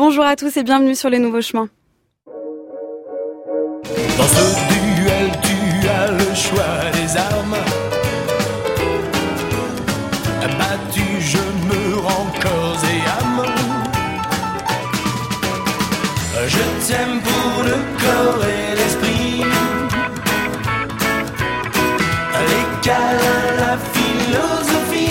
Bonjour à tous et bienvenue sur Les Nouveaux Chemins. Dans ce duel, tu as le choix des armes. Battu, je me rends corps et âme. Je t'aime pour le corps et l'esprit. Les câlins, la philosophie.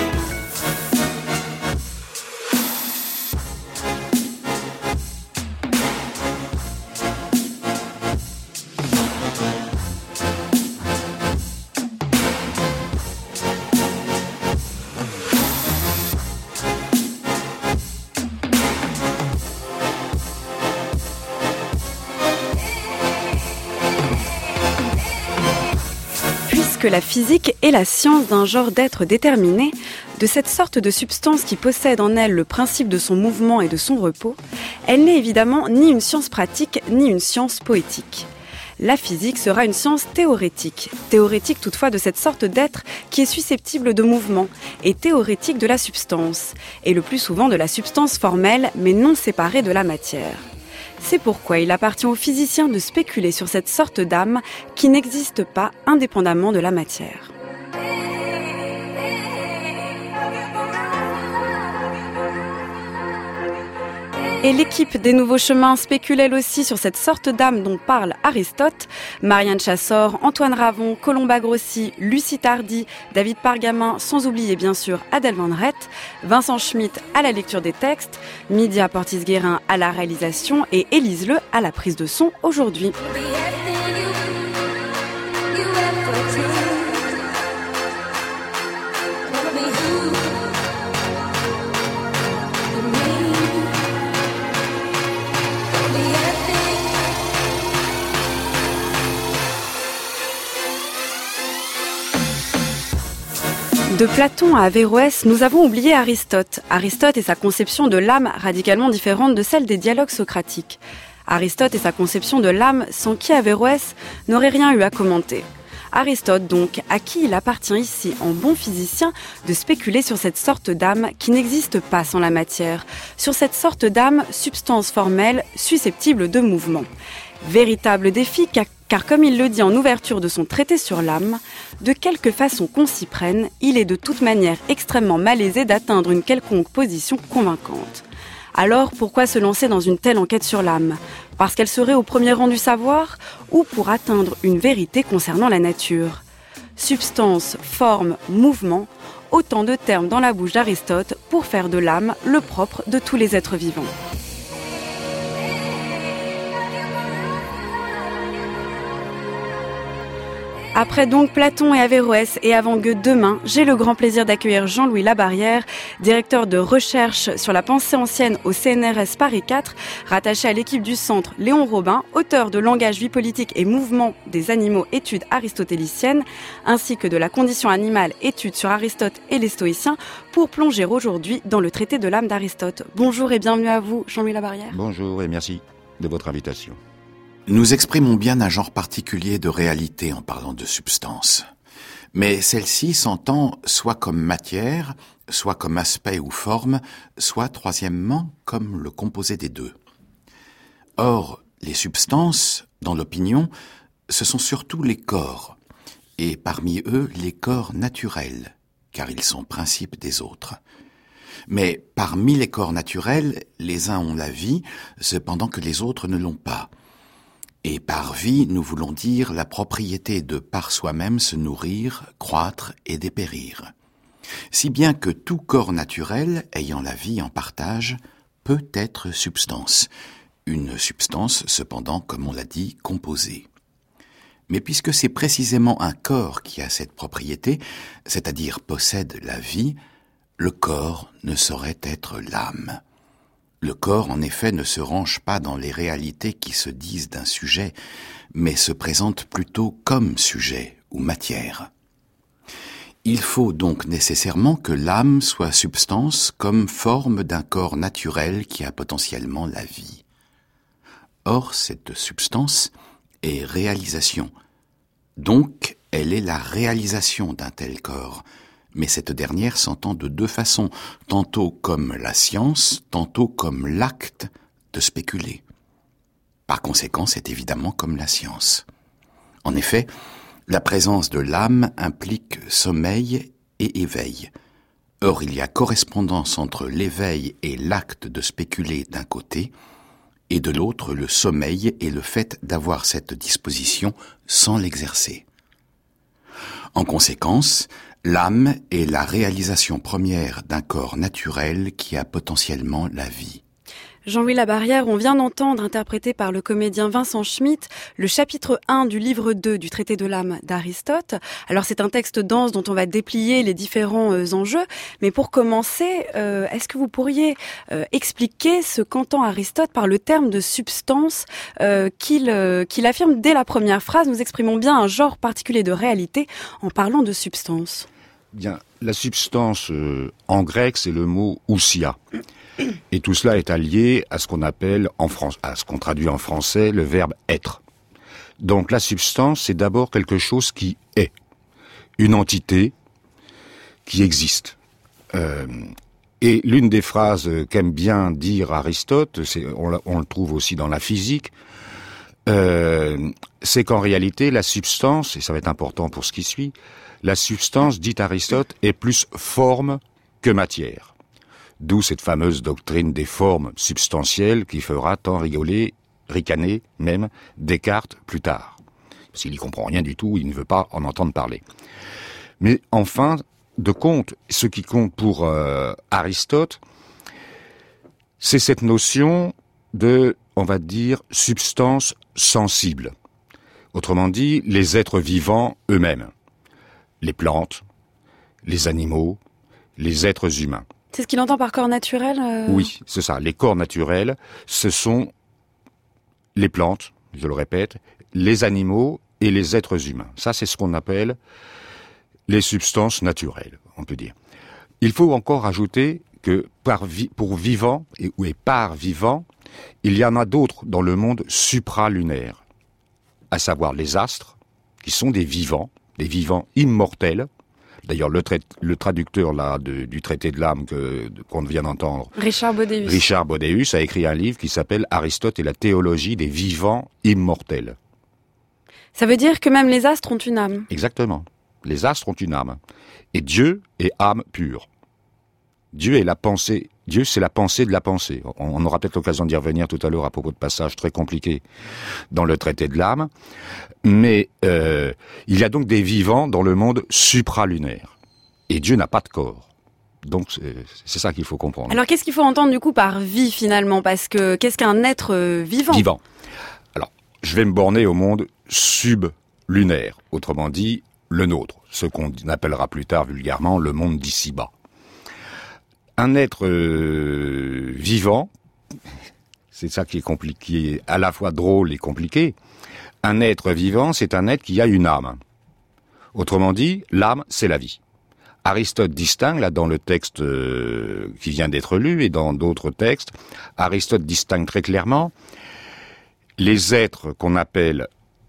Que la physique est la science d'un genre d'être déterminé, de cette sorte de substance qui possède en elle le principe de son mouvement et de son repos, elle n'est évidemment ni une science pratique ni une science poétique. La physique sera une science théorétique toutefois de cette sorte d'être qui est susceptible de mouvement, et théorétique de la substance, et le plus souvent de la substance formelle mais non séparée de la matière. C'est pourquoi il appartient aux physiciens de spéculer sur cette sorte d'âme qui n'existe pas indépendamment de la matière. Et l'équipe des Nouveaux Chemins spécule elle aussi sur cette sorte d'âme dont parle Aristote. Marianne Chassor, Antoine Ravon, Colomba Grossi, Lucie Tardy, David Pargamin, sans oublier bien sûr Adèle Van Rett, Vincent Schmitt à la lecture des textes, Midia Portis-Guérin à la réalisation et Élise Le à la prise de son aujourd'hui. De Platon à Averroès, nous avons oublié Aristote. Aristote et sa conception de l'âme radicalement différente de celle des dialogues socratiques. Aristote et sa conception de l'âme sans qui Averroès n'aurait rien eu à commenter. Aristote donc, à qui il appartient ici, en bon physicien, de spéculer sur cette sorte d'âme qui n'existe pas sans la matière, sur cette sorte d'âme, substance formelle, susceptible de mouvement. Véritable défi, car comme il le dit en ouverture de son traité sur l'âme, de quelque façon qu'on s'y prenne, il est de toute manière extrêmement malaisé d'atteindre une quelconque position convaincante. Alors, pourquoi se lancer dans une telle enquête sur l'âme ? Parce qu'elle serait au premier rang du savoir, ou pour atteindre une vérité concernant la nature ? Substance, forme, mouvement, autant de termes dans la bouche d'Aristote pour faire de l'âme le propre de tous les êtres vivants. Après donc Platon et Averroès et avant Goethe demain, j'ai le grand plaisir d'accueillir Jean-Louis Labarrière, directeur de recherche sur la pensée ancienne au CNRS Paris 4, rattaché à l'équipe du Centre Léon Robin, auteur de Langage, vie politique et mouvement des animaux, études aristotéliciennes, ainsi que de La condition animale, études sur Aristote et les stoïciens, pour plonger aujourd'hui dans le traité de l'âme d'Aristote. Bonjour et bienvenue à vous, Jean-Louis Labarrière. Bonjour et merci de votre invitation. Nous exprimons bien un genre particulier de réalité en parlant de substance. Mais celle-ci s'entend soit comme matière, soit comme aspect ou forme, soit troisièmement comme le composé des deux. Or, les substances, dans l'opinion, ce sont surtout les corps, et parmi eux les corps naturels, car ils sont principes des autres. Mais parmi les corps naturels, les uns ont la vie, cependant que les autres ne l'ont pas. Et par vie, nous voulons dire la propriété de par soi-même se nourrir, croître et dépérir. Si bien que tout corps naturel, ayant la vie en partage, peut être substance. Une substance, cependant, comme on l'a dit, composée. Mais puisque c'est précisément un corps qui a cette propriété, c'est-à-dire possède la vie, le corps ne saurait être l'âme. Le corps, en effet, ne se range pas dans les réalités qui se disent d'un sujet, mais se présente plutôt comme sujet ou matière. Il faut donc nécessairement que l'âme soit substance comme forme d'un corps naturel qui a potentiellement la vie. Or, cette substance est réalisation. Donc, elle est la réalisation d'un tel corps. Mais cette dernière s'entend de deux façons, tantôt comme la science, tantôt comme l'acte de spéculer. Par conséquent, c'est évidemment comme la science. En effet, la présence de l'âme implique sommeil et éveil. Or, il y a correspondance entre l'éveil et l'acte de spéculer d'un côté, et de l'autre le sommeil et le fait d'avoir cette disposition sans l'exercer. En conséquence, l'âme est la réalisation première d'un corps naturel qui a potentiellement la vie. Jean-Louis Labarrière, on vient d'entendre, interprété par le comédien Vincent Schmitt, le chapitre 1 du livre 2 du traité de l'âme d'Aristote. Alors c'est un texte dense dont on va déplier les différents enjeux, mais pour commencer, est-ce que vous pourriez expliquer ce qu'entend Aristote par le terme de substance qu'il affirme dès la première phrase? Nous exprimons bien un genre particulier de réalité en parlant de substance. Bien, la substance en grec, c'est le mot ousia. Et tout cela est allié à ce qu'on appelle à ce qu'on traduit en français le verbe être. Donc la substance, c'est d'abord quelque chose qui est, une entité qui existe. Et l'une des phrases qu'aime bien dire Aristote, on le trouve aussi dans la physique, c'est qu'en réalité la substance, et ça va être important pour ce qui suit, la substance, dit Aristote, est plus forme que matière. D'où cette fameuse doctrine des formes substantielles qui fera tant ricaner même Descartes plus tard. Parce qu'il n'y comprend rien du tout, il ne veut pas en entendre parler. Mais en fin de compte, ce qui compte pour Aristote, c'est cette notion de, on va dire, substance sensible. Autrement dit, les êtres vivants eux-mêmes. Les plantes, les animaux, les êtres humains. C'est ce qu'il entend par corps naturel Oui, c'est ça. Les corps naturels, ce sont les plantes, je le répète, les animaux et les êtres humains. Ça, c'est ce qu'on appelle les substances naturelles, on peut dire. Il faut encore ajouter que pour vivant, et par vivant, il y en a d'autres dans le monde supralunaire, à savoir les astres, qui sont des vivants immortels. D'ailleurs, le traducteur là du traité de l'âme qu'on vient d'entendre, Richard Bodéus, a écrit un livre qui s'appelle Aristote et la théologie des vivants immortels. Ça veut dire que même les astres ont une âme. Exactement. Les astres ont une âme. Et Dieu est âme pure. Dieu est la pensée. Dieu, c'est la pensée de la pensée. On aura peut-être l'occasion d'y revenir tout à l'heure à propos de passages très compliqués dans le traité de l'âme. Mais il y a donc des vivants dans le monde supralunaire. Et Dieu n'a pas de corps. Donc c'est ça qu'il faut comprendre. Alors qu'est-ce qu'il faut entendre du coup par vie finalement? Parce que qu'est-ce qu'un être vivant? Vivant. Alors, je vais me borner au monde sublunaire. Autrement dit, le nôtre. Ce qu'on appellera plus tard vulgairement le monde d'ici-bas. Un être vivant, c'est ça qui est compliqué, à la fois drôle et compliqué. Un être vivant, c'est un être qui a une âme. Autrement dit, l'âme, c'est la vie. Aristote distingue, là dans le texte qui vient d'être lu et dans d'autres textes, Aristote distingue très clairement les êtres qu'on appelle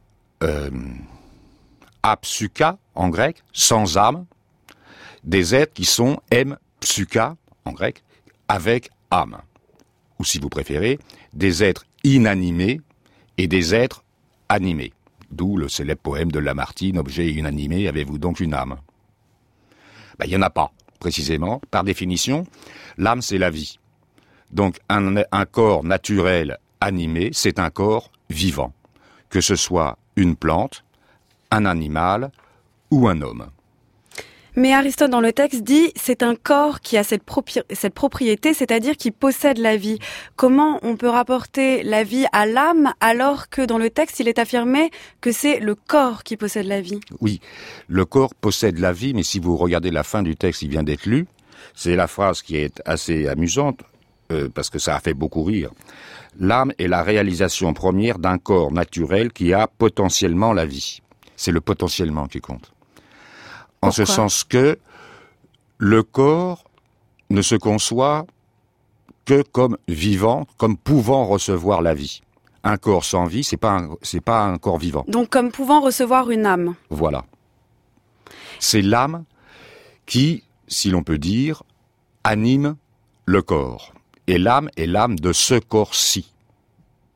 apsuka en grec, sans âme, des êtres qui sont psyka en grec, avec âme. Ou si vous préférez, des êtres inanimés et des êtres animés. D'où le célèbre poème de Lamartine, objet inanimé, avez-vous donc une âme? Il n'y en a pas, précisément. Par définition, l'âme, c'est la vie. Donc un corps naturel animé, c'est un corps vivant. Que ce soit une plante, un animal ou un homme. Mais Aristote, dans le texte, dit c'est un corps qui a cette propriété, c'est-à-dire qui possède la vie. Comment on peut rapporter la vie à l'âme alors que dans le texte, il est affirmé que c'est le corps qui possède la vie? Oui, le corps possède la vie, mais si vous regardez la fin du texte qui vient d'être lu, c'est la phrase qui est assez amusante, parce que ça a fait beaucoup rire. L'âme est la réalisation première d'un corps naturel qui a potentiellement la vie. C'est le potentiellement qui compte. En ce sens que le corps ne se conçoit que comme vivant, comme pouvant recevoir la vie. Un corps sans vie, c'est pas un corps vivant. Donc comme pouvant recevoir une âme. Voilà. C'est l'âme qui, si l'on peut dire, anime le corps. Et l'âme est l'âme de ce corps-ci.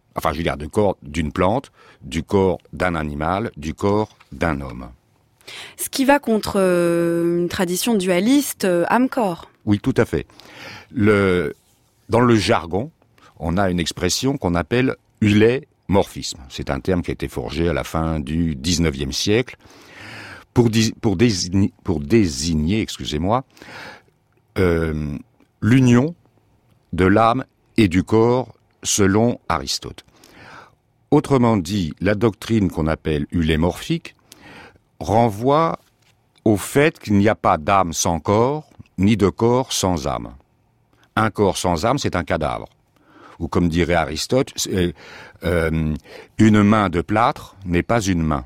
Enfin, je veux dire, du corps d'une plante, du corps d'un animal, du corps d'un homme. Ce qui va contre une tradition dualiste, âme-corps. Oui, tout à fait. Dans le jargon, on a une expression qu'on appelle eulémorphisme. C'est un terme qui a été forgé à la fin du XIXe siècle pour désigner, l'union de l'âme et du corps selon Aristote. Autrement dit, la doctrine qu'on appelle eulémorphique renvoie au fait qu'il n'y a pas d'âme sans corps, ni de corps sans âme. Un corps sans âme, c'est un cadavre. Ou comme dirait Aristote, une main de plâtre n'est pas une main.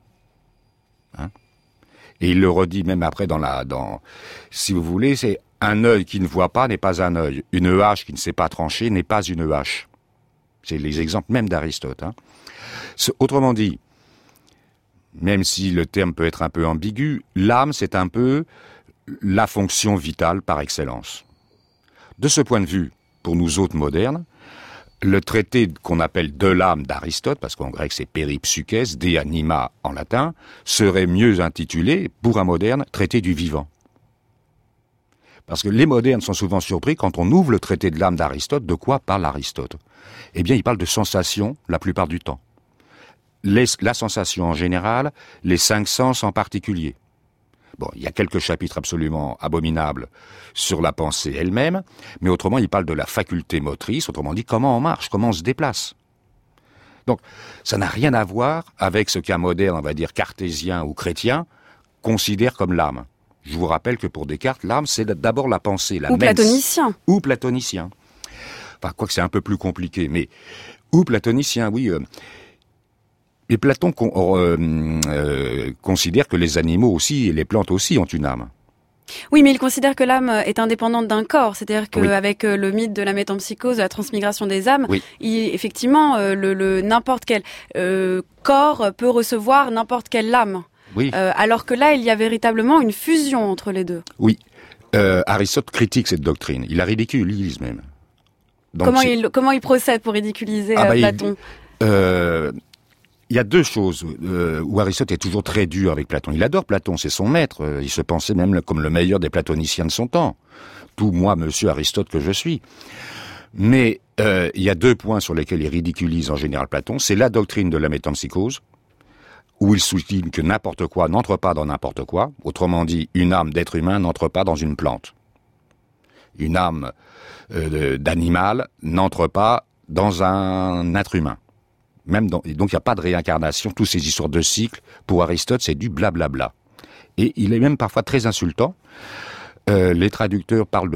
Hein? Et il le redit même après si vous voulez, c'est un œil qui ne voit pas n'est pas un œil. Une hache qui ne sait pas trancher n'est pas une hache. C'est les exemples même d'Aristote. Hein. Autrement dit, même si le terme peut être un peu ambigu, l'âme, c'est un peu la fonction vitale par excellence. De ce point de vue, pour nous autres modernes, le traité qu'on appelle de l'âme d'Aristote, parce qu'en grec c'est peripsukes, de anima en latin, serait mieux intitulé, pour un moderne, traité du vivant. Parce que les modernes sont souvent surpris quand on ouvre le traité de l'âme d'Aristote, de quoi parle Aristote ? Eh bien, il parle de sensation la plupart du temps. La sensation en général, les 5 sens en particulier. Bon, il y a quelques chapitres absolument abominables sur la pensée elle-même, mais autrement, il parle de la faculté motrice, autrement dit, comment on marche, comment on se déplace. Donc, ça n'a rien à voir avec ce qu'un moderne, on va dire cartésien ou chrétien, considère comme l'âme. Je vous rappelle que pour Descartes, l'âme, c'est d'abord la pensée, la mens. Ou platonicien. Enfin, quoique c'est un peu plus compliqué, mais ou platonicien, oui. Et Platon considère que les animaux aussi et les plantes aussi ont une âme. Oui, mais il considère que l'âme est indépendante d'un corps. C'est-à-dire qu'avec le mythe de la métempsychose, de la transmigration des âmes, effectivement, n'importe quel corps peut recevoir n'importe quelle âme. Oui. Alors que là, il y a véritablement une fusion entre les deux. Oui. Aristote critique cette doctrine. Il la ridiculise même. Donc, comment il procède pour ridiculiser Platon ? Il y a 2 choses où Aristote est toujours très dur avec Platon. Il adore Platon, c'est son maître. Il se pensait même comme le meilleur des platoniciens de son temps. Tout moi, monsieur Aristote que je suis. Mais il y a 2 points sur lesquels il ridiculise en général Platon. C'est la doctrine de la métempsychose, où il souligne que n'importe quoi n'entre pas dans n'importe quoi. Autrement dit, une âme d'être humain n'entre pas dans une plante. Une âme d'animal n'entre pas dans un être humain. Donc il n'y a pas de réincarnation, toutes ces histoires de cycles, pour Aristote, c'est du blablabla. Et il est même parfois très insultant. Les traducteurs parlent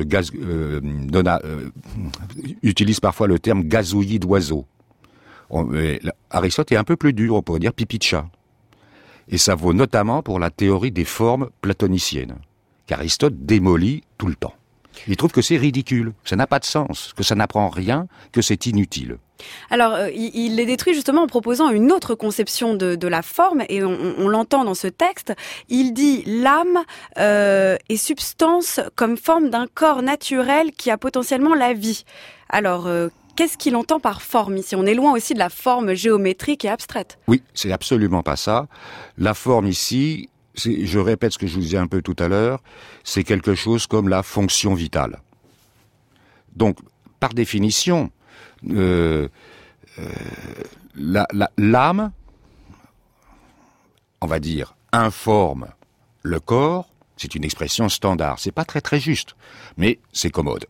utilisent parfois le terme gazouillis d'oiseau. Aristote est un peu plus dur, on pourrait dire pipi de chat. Et ça vaut notamment pour la théorie des formes platoniciennes, qu'Aristote démolit tout le temps. Il trouve que c'est ridicule, ça n'a pas de sens, que ça n'apprend rien, que c'est inutile. Alors, il les détruit justement en proposant une autre conception de la forme, et on l'entend dans ce texte. Il dit « l'âme est substance comme forme d'un corps naturel qui a potentiellement la vie ». Alors, qu'est-ce qu'il entend par forme ici ? On est loin aussi de la forme géométrique et abstraite. Oui, c'est absolument pas ça. La forme ici, je répète ce que je vous disais un peu tout à l'heure, c'est quelque chose comme la fonction vitale. Donc, par définition, l'âme, on va dire, informe le corps, c'est une expression standard. C'est pas très très juste, mais c'est commode.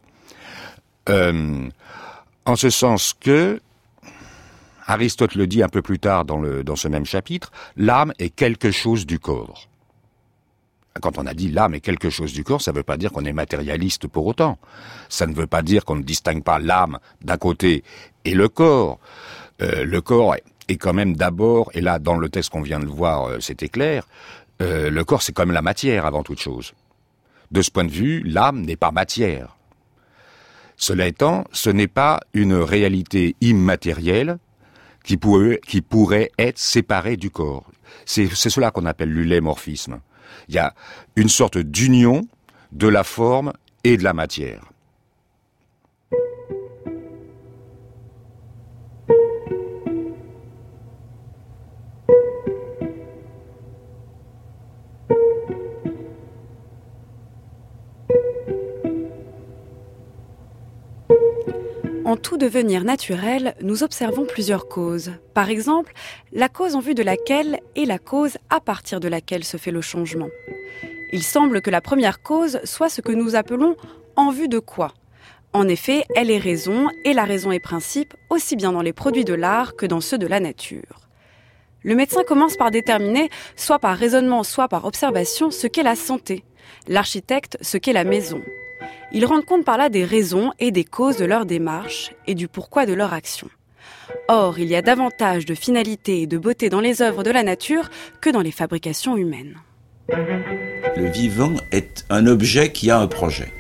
En ce sens que, Aristote le dit un peu plus tard dans ce même chapitre, l'âme est quelque chose du corps. Quand on a dit l'âme est quelque chose du corps, ça ne veut pas dire qu'on est matérialiste pour autant. Ça ne veut pas dire qu'on ne distingue pas l'âme d'un côté et le corps. Le corps est quand même d'abord, et là dans le texte qu'on vient de voir, c'était clair, le corps c'est quand même la matière avant toute chose. De ce point de vue, l'âme n'est pas matière. Cela étant, ce n'est pas une réalité immatérielle qui pourrait être séparée du corps. C'est cela qu'on appelle l'eulémorphisme. Il y a une sorte d'union de la forme et de la matière. En tout devenir naturel, nous observons plusieurs causes. Par exemple, la cause en vue de laquelle est la cause à partir de laquelle se fait le changement. Il semble que la première cause soit ce que nous appelons « en vue de quoi ». En effet, elle est raison, et la raison est principe, aussi bien dans les produits de l'art que dans ceux de la nature. Le médecin commence par déterminer, soit par raisonnement, soit par observation, ce qu'est la santé. L'architecte, ce qu'est la maison. Ils rendent compte par là des raisons et des causes de leur démarche et du pourquoi de leur action. Or, il y a davantage de finalité et de beauté dans les œuvres de la nature que dans les fabrications humaines. Le vivant est un objet qui a un projet.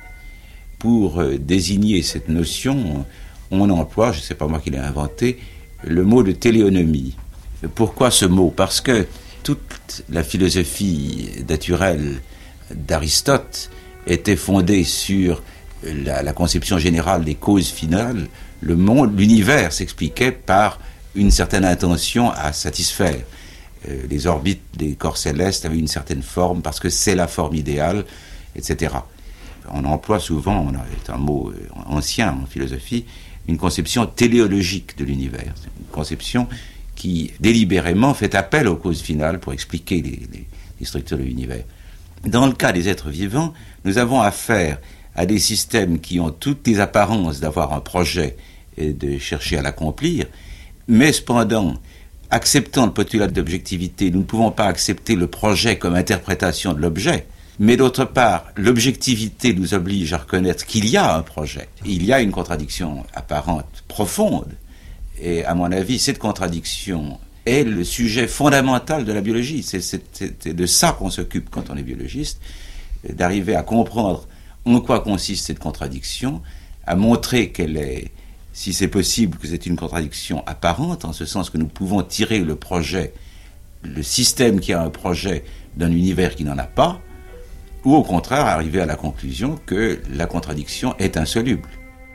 Pour désigner cette notion, on emploie, je ne sais pas moi qui l'ai inventé, le mot de téléonomie. Pourquoi ce mot ? Parce que toute la philosophie naturelle d'Aristote était fondée sur la conception générale des causes finales. Le monde, l'univers s'expliquait par une certaine intention à satisfaire. Les orbites des corps célestes avaient une certaine forme parce que c'est la forme idéale, etc. On emploie souvent, c'est un mot ancien en philosophie, une conception téléologique de l'univers. C'est une conception qui délibérément fait appel aux causes finales pour expliquer les structures de l'univers. Dans le cas des êtres vivants, nous avons affaire à des systèmes qui ont toutes les apparences d'avoir un projet et de chercher à l'accomplir, mais cependant, acceptant le postulat d'objectivité, nous ne pouvons pas accepter le projet comme interprétation de l'objet, mais d'autre part, l'objectivité nous oblige à reconnaître qu'il y a un projet. Il y a une contradiction apparente profonde, et à mon avis, cette contradiction est le sujet fondamental de la biologie. C'est de ça qu'on s'occupe quand on est biologiste, d'arriver à comprendre en quoi consiste cette contradiction, à montrer qu'elle est, si c'est possible, que c'est une contradiction apparente, en ce sens que nous pouvons tirer le projet, le système qui a un projet d'un univers qui n'en a pas, ou au contraire arriver à la conclusion que la contradiction est insoluble.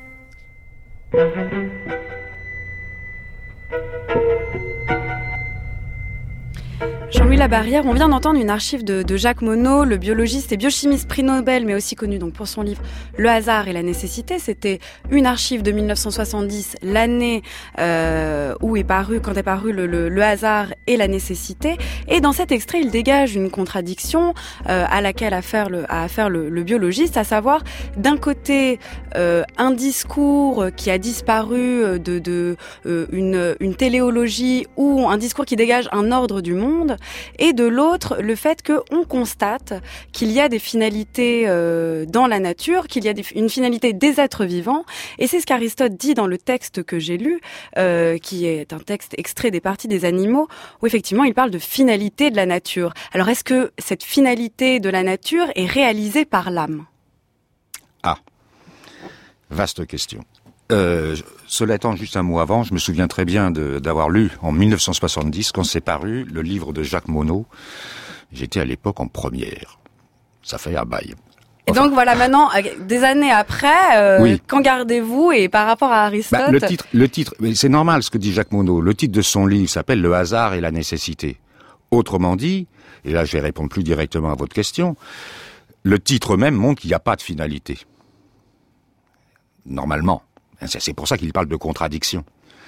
Jean-Louis Labarrière, on vient d'entendre une archive de Jacques Monod, le biologiste et biochimiste prix Nobel, mais aussi connu donc pour son livre Le hasard et la nécessité. C'était une archive de 1970, l'année quand est paru le hasard et la nécessité. Et dans cet extrait, il dégage une contradiction à laquelle a affaire le biologiste, à savoir d'un côté un discours qui a disparu une téléologie ou un discours qui dégage un ordre du monde. Et de l'autre, le fait qu'on constate qu'il y a des finalités dans la nature, qu'il y a une finalité des êtres vivants. Et c'est ce qu'Aristote dit dans le texte que j'ai lu, qui est un texte extrait des Parties des animaux, où effectivement il parle de finalité de la nature. Alors est-ce que cette finalité de la nature est réalisée par l'âme ? Ah, vaste question. Cela étant, juste un mot avant, je me souviens très bien d'avoir lu en 1970, quand c'est paru, le livre de Jacques Monod. J'étais à l'époque en première. Ça fait un bail. Et donc voilà, maintenant, des années après, oui. Qu'en gardez-vous et par rapport à Aristote le titre, c'est normal ce que dit Jacques Monod. Le titre de son livre s'appelle Le hasard et la nécessité. Autrement dit, et là je vais répondre plus directement à votre question, le titre même montre qu'il n'y a pas de finalité. Normalement. C'est pour ça qu'il parle de contradiction.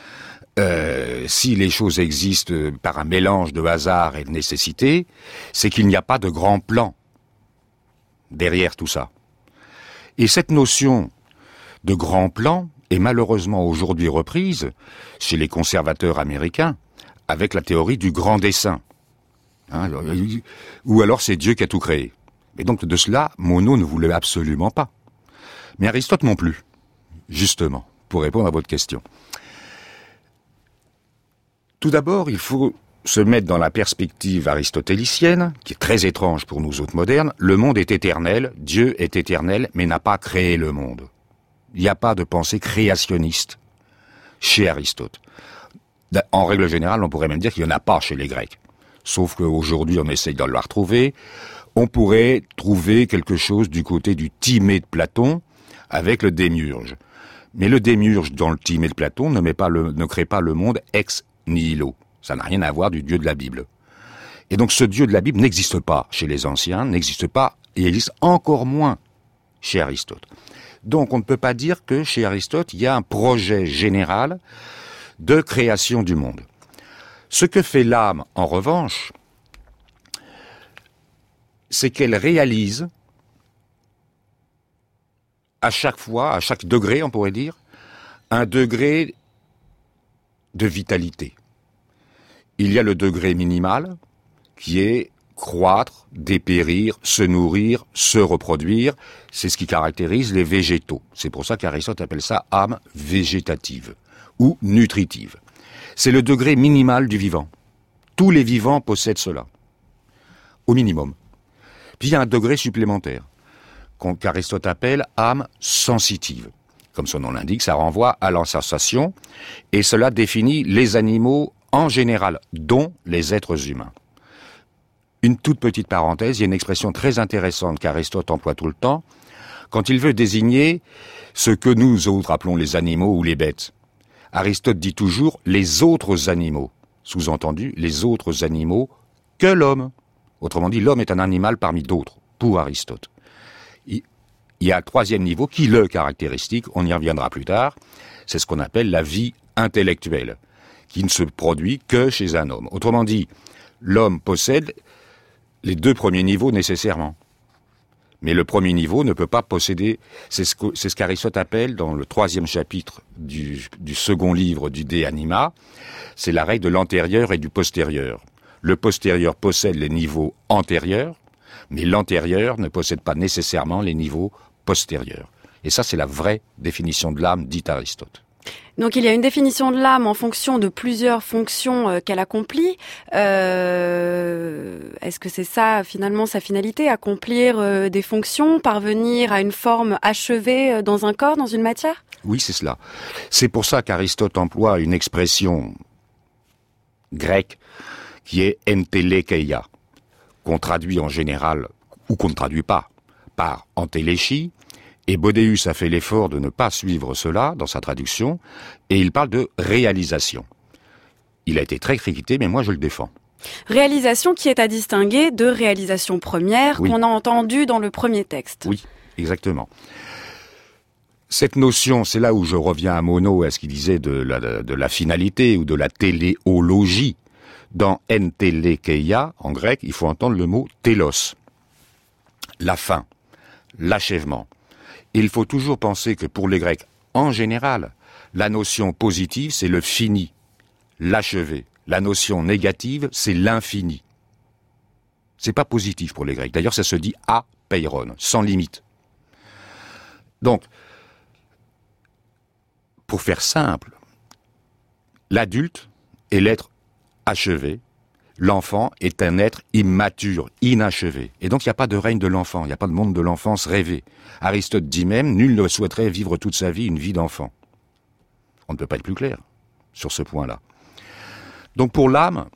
Si les choses existent par un mélange de hasard et de nécessité, c'est qu'il n'y a pas de grand plan derrière tout ça. Et cette notion de grand plan est malheureusement aujourd'hui reprise chez les conservateurs américains avec la théorie du grand dessein. Ou alors c'est Dieu qui a tout créé. Et donc de cela, Monod ne voulait absolument pas. Mais Aristote non plus. Justement, pour répondre à votre question. Tout d'abord, il faut se mettre dans la perspective aristotélicienne, qui est très étrange pour nous autres modernes. Le monde est éternel, Dieu est éternel, mais n'a pas créé le monde. Il n'y a pas de pensée créationniste chez Aristote. En règle générale, on pourrait même dire qu'il n'y en a pas chez les Grecs. Sauf qu'aujourd'hui, on essaye de la retrouver. On pourrait trouver quelque chose du côté du Timée de Platon, avec le démiurge. Mais le démiurge dans le Timée de Platon ne crée pas le monde ex nihilo. Ça n'a rien à voir du Dieu de la Bible. Et donc ce Dieu de la Bible n'existe pas chez les anciens, n'existe pas, et existe encore moins chez Aristote. Donc on ne peut pas dire que chez Aristote, il y a un projet général de création du monde. Ce que fait l'âme, en revanche, c'est qu'elle réalise à chaque fois, à chaque degré, on pourrait dire, un degré de vitalité. Il y a le degré minimal, qui est croître, dépérir, se nourrir, se reproduire. C'est ce qui caractérise les végétaux. C'est pour ça qu'Aristote appelle ça âme végétative ou nutritive. C'est le degré minimal du vivant. Tous les vivants possèdent cela, au minimum. Puis il y a un degré supplémentaire, qu'Aristote appelle âme sensitive. Comme son nom l'indique, ça renvoie à la sensation, et cela définit les animaux en général, dont les êtres humains. Une toute petite parenthèse, il y a une expression très intéressante qu'Aristote emploie tout le temps, quand il veut désigner ce que nous autres appelons les animaux ou les bêtes. Aristote dit toujours les autres animaux, sous-entendu les autres animaux que l'homme. Autrement dit, l'homme est un animal parmi d'autres, pour Aristote. Il y a un troisième niveau qui est le caractéristique, on y reviendra plus tard, c'est ce qu'on appelle la vie intellectuelle, qui ne se produit que chez un homme. Autrement dit, l'homme possède les deux premiers niveaux nécessairement. Mais le premier niveau ne peut pas posséder, c'est ce qu'Aristote appelle dans le 3e chapitre du second livre du De Anima, c'est la règle de l'antérieur et du postérieur. Le postérieur possède les niveaux antérieurs, mais l'antérieur ne possède pas nécessairement les niveaux postérieurs. Et ça, c'est la vraie définition de l'âme, dit Aristote. Donc il y a une définition de l'âme en fonction de plusieurs fonctions qu'elle accomplit. Est-ce que c'est ça finalement sa finalité, accomplir des fonctions, parvenir à une forme achevée dans un corps, dans une matière ? Oui, c'est cela. C'est pour ça qu'Aristote emploie une expression grecque qui est entelekeia, qu'on traduit en général, ou qu'on ne traduit pas, par entéléchie. Et Bodéus a fait l'effort de ne pas suivre cela dans sa traduction, et il parle de réalisation. Il a été très critiqué, mais moi je le défends. Réalisation qui est à distinguer de réalisation première qu'on a entendue dans le premier texte. Oui, exactement. Cette notion, c'est là où je reviens à Monod, à ce qu'il disait de la finalité ou de la téléologie. Dans entelekeia, en grec, il faut entendre le mot télos, la fin, l'achèvement. Il faut toujours penser que pour les Grecs, en général, la notion positive, c'est le fini, l'achevé. La notion négative, c'est l'infini. C'est pas positif pour les Grecs. D'ailleurs, ça se dit apeiron, sans limite. Donc, pour faire simple, l'adulte est l'être achevé, l'enfant est un être immature, inachevé. Et donc il n'y a pas de règne de l'enfant, il n'y a pas de monde de l'enfance rêvé. Aristote dit même, nul ne souhaiterait vivre toute sa vie une vie d'enfant. On ne peut pas être plus clair sur ce point-là. Donc pour l'âme,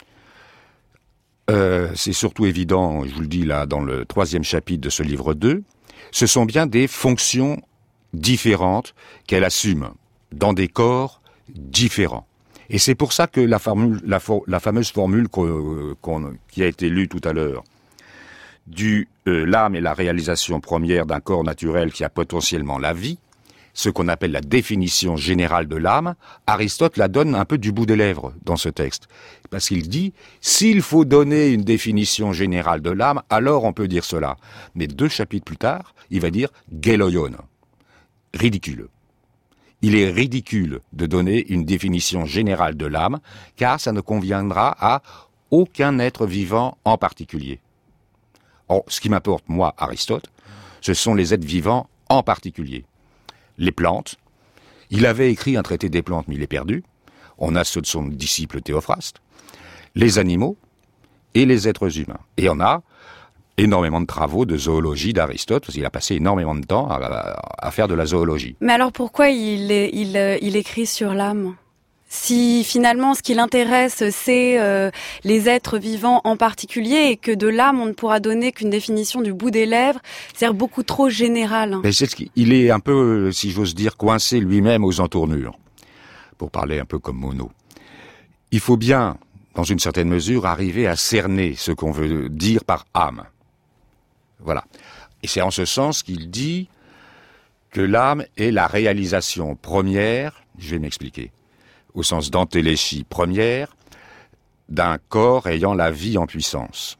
c'est surtout évident, je vous le dis là, dans le 3e chapitre de ce livre 2, ce sont bien des fonctions différentes qu'elle assume dans des corps différents. Et c'est pour ça que la fameuse formule qui a été lue tout à l'heure, l'âme est la réalisation première d'un corps naturel qui a potentiellement la vie, ce qu'on appelle la définition générale de l'âme, Aristote la donne un peu du bout des lèvres dans ce texte. Parce qu'il dit, s'il faut donner une définition générale de l'âme, alors on peut dire cela. Mais 2 chapitres plus tard, il va dire geloion, ridicule. Il est ridicule de donner une définition générale de l'âme, car ça ne conviendra à aucun être vivant en particulier. Or, ce qui m'importe, moi, Aristote, ce sont les êtres vivants en particulier. Les plantes, il avait écrit un traité des plantes, mais il est perdu. On a ceux de son disciple Théophraste. Les animaux et les êtres humains. Et on a énormément de travaux de zoologie d'Aristote, parce qu'il a passé énormément de temps à faire de la zoologie. Mais alors pourquoi il écrit sur l'âme ? Si finalement ce qui l'intéresse c'est les êtres vivants en particulier et que de l'âme on ne pourra donner qu'une définition du bout des lèvres, c'est-à-dire beaucoup trop général. Mais il est un peu, si j'ose dire, coincé lui-même aux entournures, pour parler un peu comme Monod. Il faut bien, dans une certaine mesure, arriver à cerner ce qu'on veut dire par âme. Voilà. Et c'est en ce sens qu'il dit que l'âme est la réalisation première, je vais m'expliquer, au sens d'antéléchie première, d'un corps ayant la vie en puissance.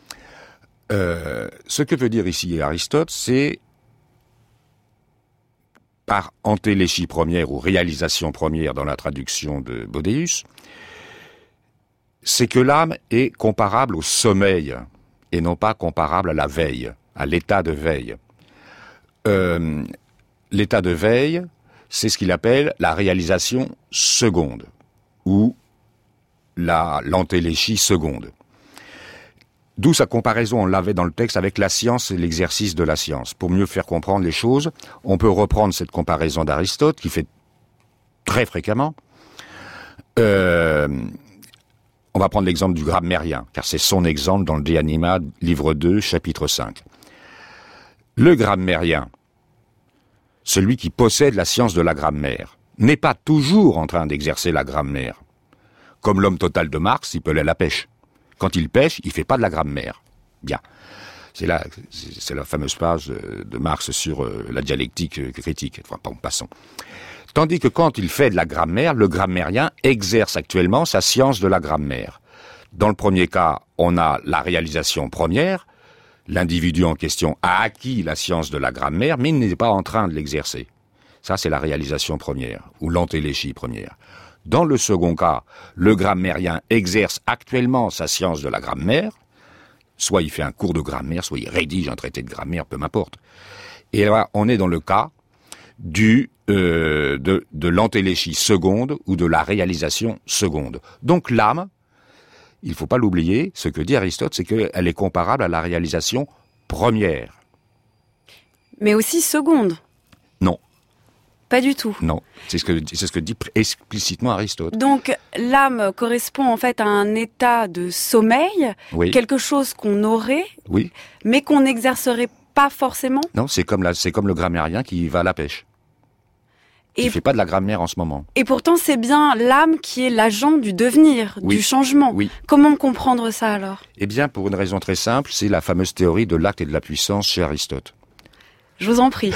Ce que veut dire ici Aristote, c'est par antéléchie première ou réalisation première dans la traduction de Bodéus, c'est que l'âme est comparable au sommeil et non pas comparable à la veille, à l'état de veille. L'état de veille, c'est ce qu'il appelle la réalisation seconde ou l'antéléchie seconde. D'où sa comparaison, on l'avait dans le texte, avec la science et l'exercice de la science. Pour mieux faire comprendre les choses, on peut reprendre cette comparaison d'Aristote, qui fait très fréquemment. On va prendre l'exemple du grammairien, car c'est son exemple dans le De Anima, livre 2, chapitre 5. Le grammairien, celui qui possède la science de la grammaire, n'est pas toujours en train d'exercer la grammaire. Comme l'homme total de Marx, il peut aller à la pêche. Quand il pêche, il fait pas de la grammaire. Bien. C'est la fameuse page de Marx sur la dialectique critique. Enfin, passons. Tandis que quand il fait de la grammaire, le grammairien exerce actuellement sa science de la grammaire. Dans le premier cas, on a la réalisation première. L'individu en question a acquis la science de la grammaire, mais il n'est pas en train de l'exercer. Ça, c'est la réalisation première, ou l'antéléchie première. Dans le second cas, le grammairien exerce actuellement sa science de la grammaire, soit il fait un cours de grammaire, soit il rédige un traité de grammaire, peu m'importe. Et là, on est dans le cas de l'antéléchie seconde ou de la réalisation seconde. Donc l'âme, il ne faut pas l'oublier, ce que dit Aristote, c'est qu'elle est comparable à la réalisation première. Mais aussi seconde. Non. Pas du tout. Non, c'est ce que dit explicitement Aristote. Donc l'âme correspond en fait à un état de sommeil, oui. Quelque chose qu'on aurait, oui. Mais qu'on n'exercerait pas forcément. Non, c'est comme le grammairien qui va à la pêche. Qui fait pas de la grammaire en ce moment. Et pourtant c'est bien l'âme qui est l'agent du devenir, oui. du changement. Oui. Comment comprendre ça alors ? Eh bien, pour une raison très simple, c'est la fameuse théorie de l'acte et de la puissance chez Aristote. Je vous en prie.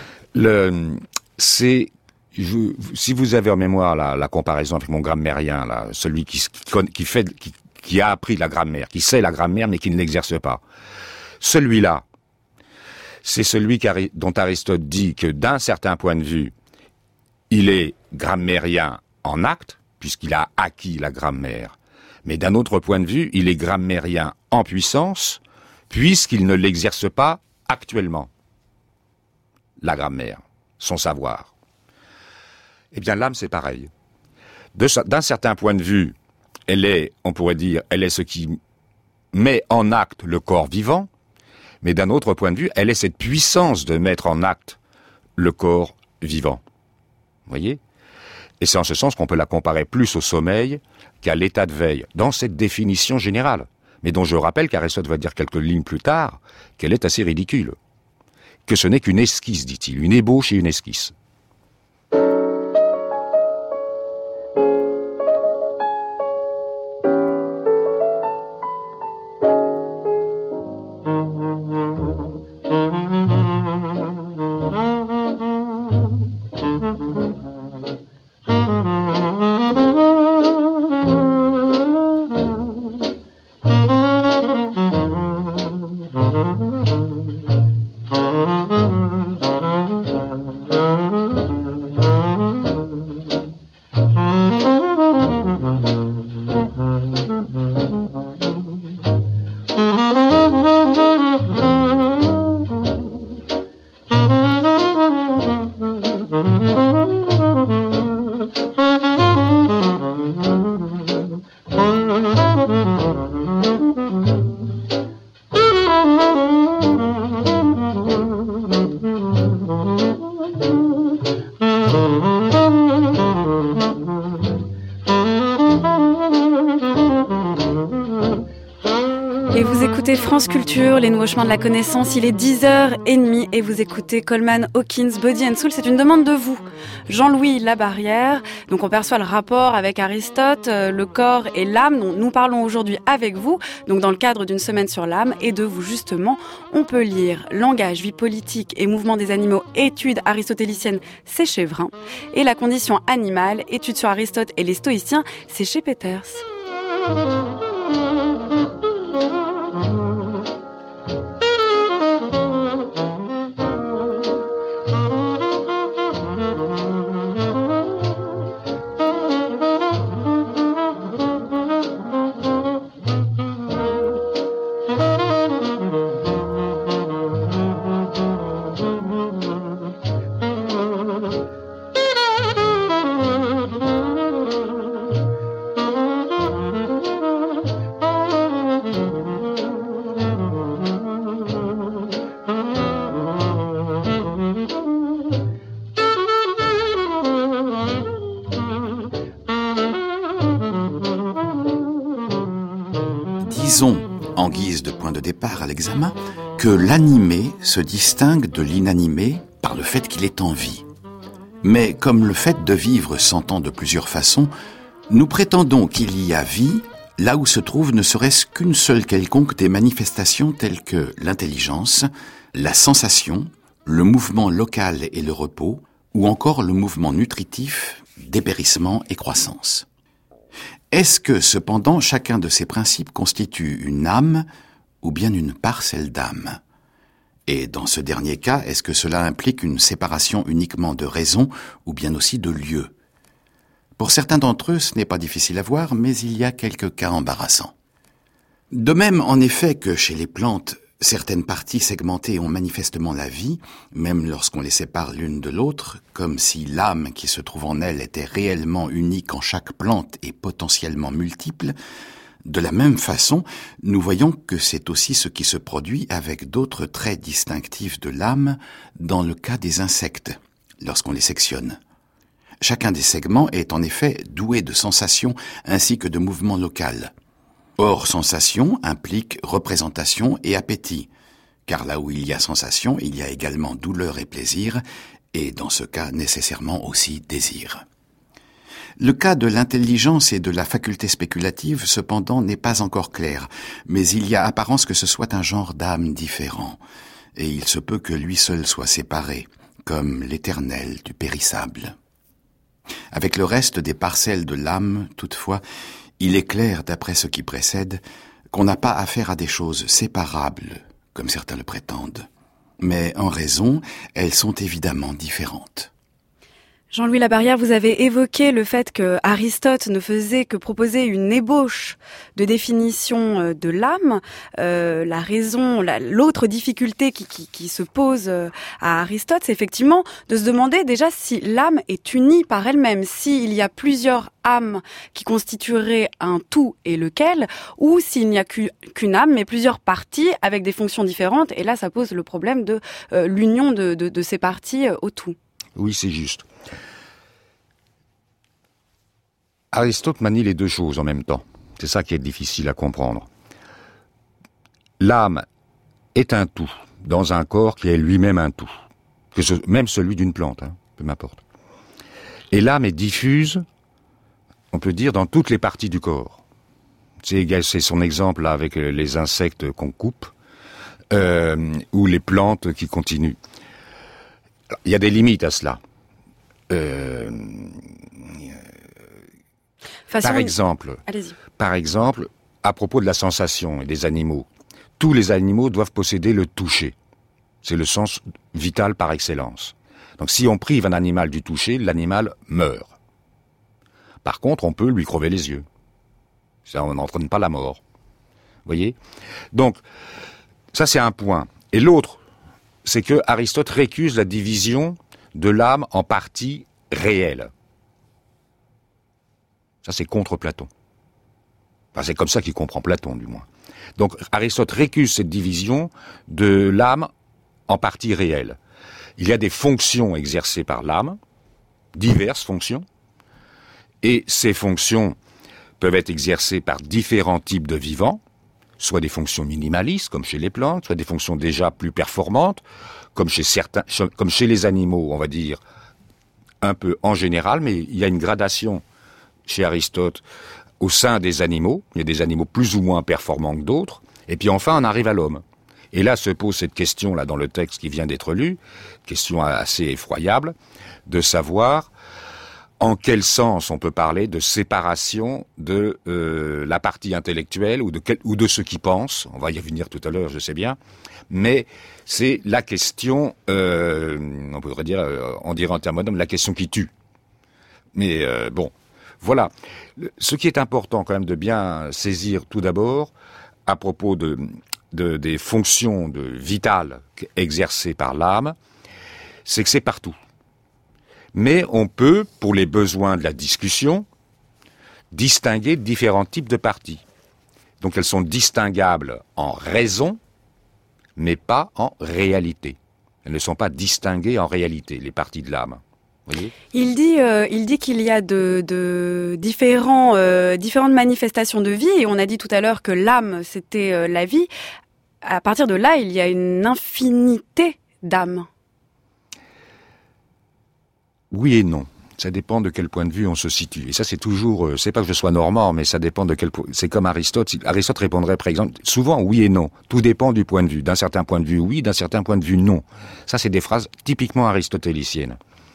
Si vous avez en mémoire la comparaison avec mon grammairien, là, celui qui a appris la grammaire, qui sait la grammaire mais qui ne l'exerce pas, celui-là, c'est celui dont Aristote dit que d'un certain point de vue, il est grammairien en acte, puisqu'il a acquis la grammaire, mais d'un autre point de vue, il est grammairien en puissance, puisqu'il ne l'exerce pas actuellement, la grammaire. Son savoir. Eh bien, l'âme, c'est pareil. D'un certain point de vue, on pourrait dire, elle est ce qui met en acte le corps vivant, mais d'un autre point de vue, elle est cette puissance de mettre en acte le corps vivant. Vous voyez ? Et c'est en ce sens qu'on peut la comparer plus au sommeil qu'à l'état de veille, dans cette définition générale, mais dont je rappelle qu'Aristote va dire quelques lignes plus tard, qu'elle est assez ridicule. Que ce n'est qu'une esquisse, dit-il, une ébauche et une esquisse. écoutez France Culture, les nouveaux chemins de la connaissance. Il est 10h30 et vous écoutez Coleman Hawkins, Body and Soul. C'est une demande de vous, Jean-Louis Labarrière. Donc on perçoit le rapport avec Aristote, le corps et l'âme dont nous parlons aujourd'hui avec vous. Donc dans le cadre d'une semaine sur l'âme et de vous justement, on peut lire Langage, vie politique et mouvement des animaux, études aristotéliciennes, c'est chez Vrin. Et la condition animale, études sur Aristote et les stoïciens, c'est chez Peters. Disons, en guise de point de départ à l'examen, que l'animé se distingue de l'inanimé par le fait qu'il est en vie. Mais comme le fait de vivre s'entend de plusieurs façons, nous prétendons qu'il y a vie là où se trouve ne serait-ce qu'une seule quelconque des manifestations telles que l'intelligence, la sensation, le mouvement local et le repos, ou encore le mouvement nutritif, dépérissement et croissance. Est-ce que, cependant, chacun de ces principes constitue une âme ou bien une parcelle d'âme ? Et dans ce dernier cas, est-ce que cela implique une séparation uniquement de raison ou bien aussi de lieu ? Pour certains d'entre eux, ce n'est pas difficile à voir, mais il y a quelques cas embarrassants. De même, en effet, que chez les plantes, certaines parties segmentées ont manifestement la vie, même lorsqu'on les sépare l'une de l'autre, comme si l'âme qui se trouve en elles était réellement unique en chaque plante et potentiellement multiple. De la même façon, nous voyons que c'est aussi ce qui se produit avec d'autres traits distinctifs de l'âme dans le cas des insectes, lorsqu'on les sectionne. Chacun des segments est en effet doué de sensations ainsi que de mouvements locaux. Or, sensation implique représentation et appétit, car là où il y a sensation, il y a également douleur et plaisir, et dans ce cas, nécessairement aussi désir. Le cas de l'intelligence et de la faculté spéculative, cependant, n'est pas encore clair, mais il y a apparence que ce soit un genre d'âme différent, et il se peut que lui seul soit séparé, comme l'éternel du périssable. Avec le reste des parcelles de l'âme, toutefois, il est clair, d'après ce qui précède, qu'on n'a pas affaire à des choses séparables, comme certains le prétendent. Mais en raison, elles sont évidemment différentes. Jean-Louis Labarrière, vous avez évoqué le fait que Aristote ne faisait que proposer une ébauche de définition de l'âme. La raison, l'autre difficulté qui se pose à Aristote, c'est effectivement de se demander déjà si l'âme est unie par elle-même, s'il y a plusieurs âmes qui constitueraient un tout et lequel, ou s'il n'y a qu'une âme, mais plusieurs parties avec des fonctions différentes. Et là, ça pose le problème de l'union de ces parties au tout. Oui, c'est juste. Aristote manie les deux choses en même temps. C'est ça qui est difficile à comprendre. L'âme est un tout, dans un corps qui est lui-même un tout. Même celui d'une plante, peu m'importe. Et l'âme est diffuse, on peut dire, dans toutes les parties du corps. C'est son exemple là, avec les insectes qu'on coupe, ou les plantes qui continuent. Alors, il y a des limites à cela. Par exemple, à propos de la sensation et des animaux, tous les animaux doivent posséder le toucher. C'est le sens vital par excellence. Donc si on prive un animal du toucher, l'animal meurt. Par contre, on peut lui crever les yeux. Ça, on n'entraîne pas la mort. Vous voyez ? Donc, ça c'est un point. Et l'autre, c'est que Aristote récuse la division de l'âme en parties réelles. Ça, c'est contre Platon. Enfin, c'est comme ça qu'il comprend Platon, du moins. Donc, Aristote récuse cette division de l'âme en parties réelles. Il y a des fonctions exercées par l'âme, diverses fonctions, et ces fonctions peuvent être exercées par différents types de vivants, soit des fonctions minimalistes, comme chez les plantes, soit des fonctions déjà plus performantes, comme chez les animaux, on va dire, un peu en général, mais il y a une gradation chez Aristote au sein des animaux. Il y a des animaux plus ou moins performants que d'autres. Et puis enfin, on arrive à l'homme. Et là se pose cette question, là, dans le texte qui vient d'être lu, question assez effroyable, de savoir en quel sens on peut parler de séparation de la partie intellectuelle ou de ceux qui pensent. On va y venir tout à l'heure, je sais bien. Mais c'est la question, on pourrait dire, on dirait en termes modernes, la question qui tue. Mais bon, voilà. Ce qui est important quand même de bien saisir tout d'abord, à propos des fonctions vitales exercées par l'âme, c'est que c'est partout. Mais on peut, pour les besoins de la discussion, distinguer différents types de parties. Donc elles sont distinguables en raison, mais pas en réalité. Elles ne sont pas distinguées en réalité, les parties de l'âme. Vous voyez ? Il dit qu'il y a différentes manifestations de vie, et on a dit tout à l'heure que l'âme, c'était la vie. À partir de là, il y a une infinité d'âmes. Oui et non. Ça dépend de quel point de vue on se situe. Et ça, c'est toujours, c'est pas que je sois normand, mais ça dépend de quel point. C'est comme Aristote. Aristote répondrait, par exemple, souvent oui et non. Tout dépend du point de vue. D'un certain point de vue, oui. D'un certain point de vue, non. Ça, c'est des phrases typiquement aristotéliciennes.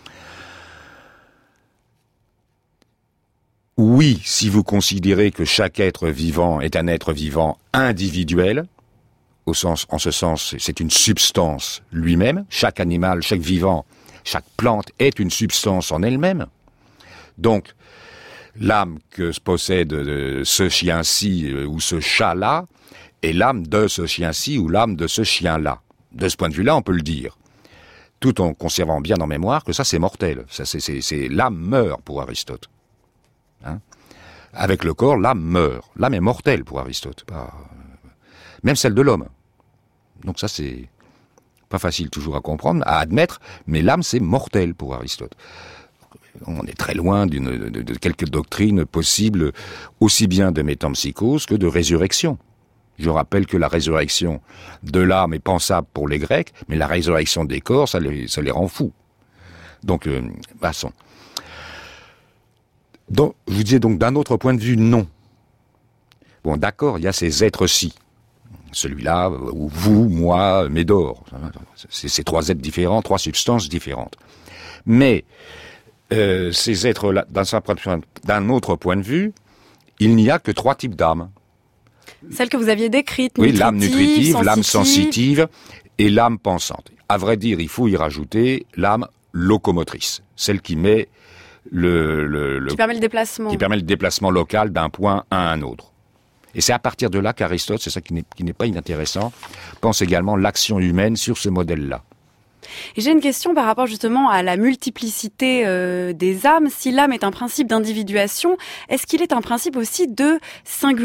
Oui, si vous considérez que chaque être vivant est un être vivant individuel, en ce sens, c'est une substance lui-même. Chaque animal, chaque vivant, chaque plante est une substance en elle-même. Donc, l'âme que possède ce chien-ci ou ce chat-là est l'âme de ce chien-ci ou l'âme de ce chien-là. De ce point de vue-là, on peut le dire. Tout en conservant bien en mémoire que ça, c'est mortel. Ça, c'est l'âme meurt pour Aristote. Hein ? Avec le corps, l'âme meurt. L'âme est mortelle pour Aristote. Même celle de l'homme. Donc ça, c'est pas facile toujours à comprendre, à admettre, mais l'âme, c'est mortel pour Aristote. On est très loin de quelques doctrines possibles, aussi bien de métempsychose que de résurrection. Je rappelle que la résurrection de l'âme est pensable pour les Grecs, mais la résurrection des corps, ça les rend fous. Donc, passons. Donc, je vous disais donc d'un autre point de vue, non. Bon, d'accord, il y a ces êtres-ci. Celui-là, ou vous, moi, Médor. C'est trois êtres différents, trois substances différentes. Mais ces êtres-là, d'un autre point de vue, il n'y a que trois types d'âmes. Celle que vous aviez décrite, oui, l'âme nutritive, l'âme sensitive et l'âme pensante. À vrai dire, il faut y rajouter l'âme locomotrice, celle qui met qui permet le déplacement. Qui permet le déplacement local d'un point à un autre. Et c'est à partir de là qu'Aristote, c'est ça qui n'est pas inintéressant, pense également l'action humaine sur ce modèle-là. Et j'ai une question par rapport justement à la multiplicité des âmes. Si l'âme est un principe d'individuation, est-ce qu'il est un principe aussi de singularité ?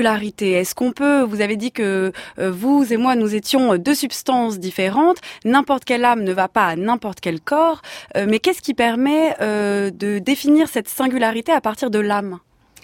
Est-ce qu'on peut, vous avez dit que vous et moi, nous étions deux substances différentes, n'importe quelle âme ne va pas à n'importe quel corps, mais qu'est-ce qui permet de définir cette singularité à partir de l'âme ?